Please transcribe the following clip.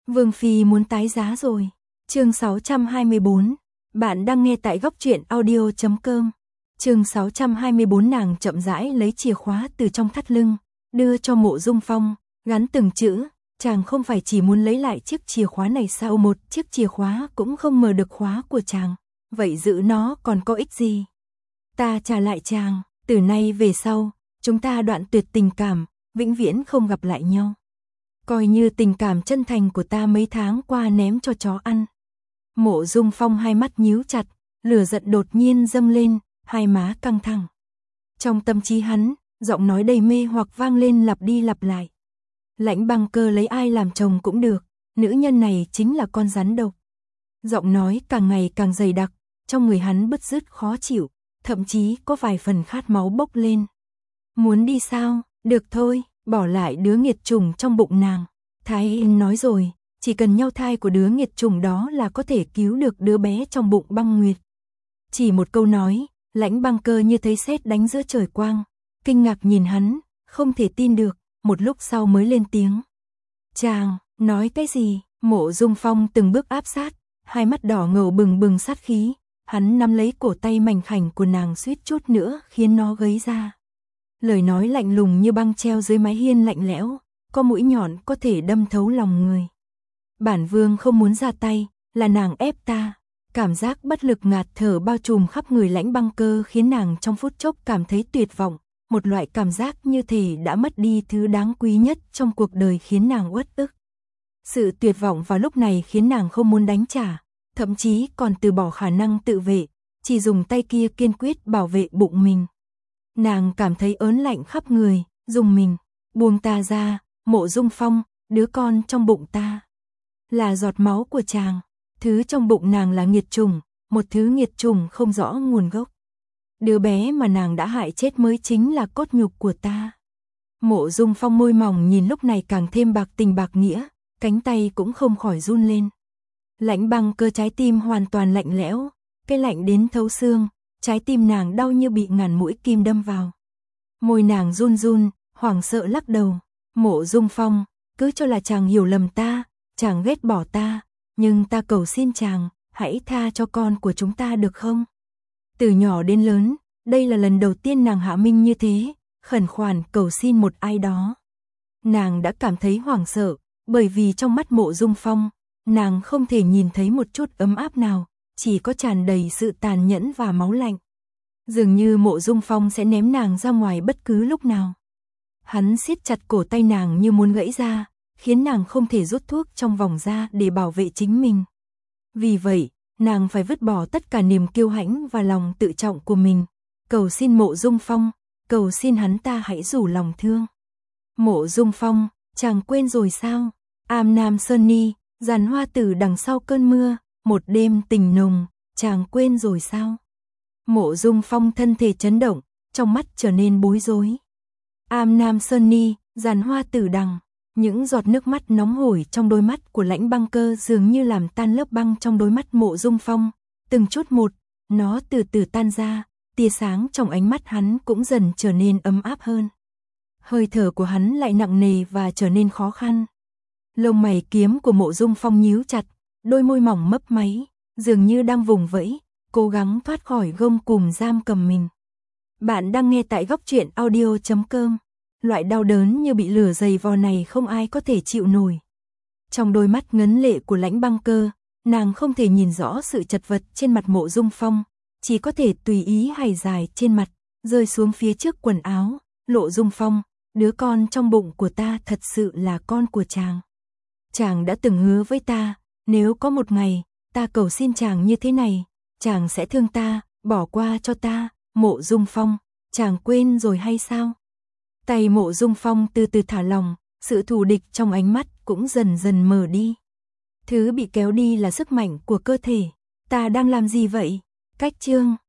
Vương Phi muốn tái giá rồi. Chương 624. Bạn đang nghe tại góc truyện audio.com. Chương 624. Nàng chậm rãi lấy chìa khóa từ trong thắt lưng, đưa cho Mộ Dung Phong, gắn từng chữ, chàng không phải chỉ muốn lấy lại chiếc chìa khóa này sao? Một chiếc chìa khóa cũng không mở được khóa của chàng, vậy giữ nó còn có ích gì? Ta trả lại chàng, từ nay về sau, chúng ta đoạn tuyệt tình cảm, vĩnh viễn không gặp lại nhau. Coi như tình cảm chân thành của ta mấy tháng qua ném cho chó ăn. Mộ Dung Phong hai mắt nhíu chặt, lửa giận đột nhiên dâng lên, hai má căng thẳng. Trong tâm trí hắn, giọng nói đầy mê hoặc vang lên lặp đi lặp lại. Lãnh Băng Cơ lấy ai làm chồng cũng được, nữ nhân này chính là con rắn độc. Giọng nói càng ngày càng dày đặc, trong người hắn bứt rứt khó chịu, thậm chí có vài phần khát máu bốc lên. Muốn đi sao? Được thôi, bỏ lại đứa nghiệt chủng trong bụng nàng. Thái Y nói rồi, chỉ cần nhau thai của đứa nghiệt chủng đó là có thể cứu được đứa bé trong bụng Băng Nguyệt. Chỉ một câu nói, Lãnh Băng Cơ như thấy sét đánh giữa trời quang, kinh ngạc nhìn hắn, không thể tin được, một lúc sau mới lên tiếng. Chàng, nói cái gì? Mộ Dung Phong từng bước áp sát, hai mắt đỏ ngầu bừng bừng sát khí, hắn nắm lấy cổ tay mảnh khảnh của nàng suýt chút nữa khiến nó gấy ra. Lời nói lạnh lùng như băng treo dưới mái hiên lạnh lẽo, có mũi nhọn có thể đâm thấu lòng người. Bản vương không muốn ra tay, là nàng ép ta. Cảm giác bất lực ngạt thở bao trùm khắp người Lãnh Băng Cơ khiến nàng trong phút chốc cảm thấy tuyệt vọng, một loại cảm giác như thể đã mất đi thứ đáng quý nhất trong cuộc đời khiến nàng uất ức. Sự tuyệt vọng vào lúc này khiến nàng không muốn đánh trả, thậm chí còn từ bỏ khả năng tự vệ, chỉ dùng tay kia kiên quyết bảo vệ bụng mình. Nàng cảm thấy ớn lạnh khắp người, dùng mình, buông ta ra, Mộ Dung Phong, đứa con trong bụng ta là giọt máu của chàng, thứ trong bụng nàng là nghiệt chủng, một thứ nghiệt chủng không rõ nguồn gốc. Đứa bé mà nàng đã hại chết mới chính là cốt nhục của ta. Mộ Dung Phong môi mỏng nhìn lúc này càng thêm bạc tình bạc nghĩa, cánh tay cũng không khỏi run lên. Lãnh Băng Cơ trái tim hoàn toàn lạnh lẽo, cái lạnh đến thấu xương, trái tim nàng đau như bị ngàn mũi kim đâm vào. Môi nàng run run, hoảng sợ lắc đầu. Mộ Dung Phong, cứ cho là chàng hiểu lầm ta, chàng ghét bỏ ta, nhưng ta cầu xin chàng, hãy tha cho con của chúng ta được không? Từ nhỏ đến lớn, đây là lần đầu tiên nàng hạ minh như thế, khẩn khoản cầu xin một ai đó. Nàng đã cảm thấy hoảng sợ, bởi vì trong mắt Mộ Dung Phong, nàng không thể nhìn thấy một chút ấm áp nào, chỉ có tràn đầy sự tàn nhẫn và máu lạnh. Dường như Mộ Dung Phong sẽ ném nàng ra ngoài bất cứ lúc nào. Hắn siết chặt cổ tay nàng như muốn gãy ra, khiến nàng không thể rút thuốc trong vòng ra để bảo vệ chính mình. Vì vậy, nàng phải vứt bỏ tất cả niềm kiêu hãnh và lòng tự trọng của mình, cầu xin Mộ Dung Phong, cầu xin hắn ta hãy rủ lòng thương. Mộ Dung Phong, chàng quên rồi sao? Am Nam Sơn Ni, giàn hoa tử đằng sau cơn mưa, một đêm tình nồng, chàng quên rồi sao? Mộ Dung Phong thân thể chấn động, trong mắt trở nên bối rối. Am Nam Sơn Ni, giàn hoa tử đằng, những giọt nước mắt nóng hổi trong đôi mắt của Lãnh Băng Cơ dường như làm tan lớp băng trong đôi mắt Mộ Dung Phong, từng chút một, nó từ từ tan ra, tia sáng trong ánh mắt hắn cũng dần trở nên ấm áp hơn. Hơi thở của hắn lại nặng nề và trở nên khó khăn. Lông mày kiếm của Mộ Dung Phong nhíu chặt, đôi môi mỏng mấp máy, dường như đang vùng vẫy, cố gắng thoát khỏi gông cùm giam cầm mình. Bạn đang nghe tại góc truyện audio.com. Loại đau đớn như bị lửa dày vò này không ai có thể chịu nổi. Trong đôi mắt ngấn lệ của Lãnh Băng Cơ, nàng không thể nhìn rõ sự chật vật trên mặt Mộ Dung Phong, chỉ có thể tùy ý hài dài trên mặt, rơi xuống phía trước quần áo. Lộ Dung Phong, đứa con trong bụng của ta thật sự là con của chàng. Chàng đã từng hứa với ta, nếu có một ngày, ta cầu xin chàng như thế này, chàng sẽ thương ta, bỏ qua cho ta. Mộ Dung Phong, chàng quên rồi hay sao? Tay Mộ Dung Phong từ từ thả lỏng, sự thù địch trong ánh mắt cũng dần dần mờ đi. Thứ bị kéo đi là sức mạnh của cơ thể. Ta đang làm gì vậy? Cách chương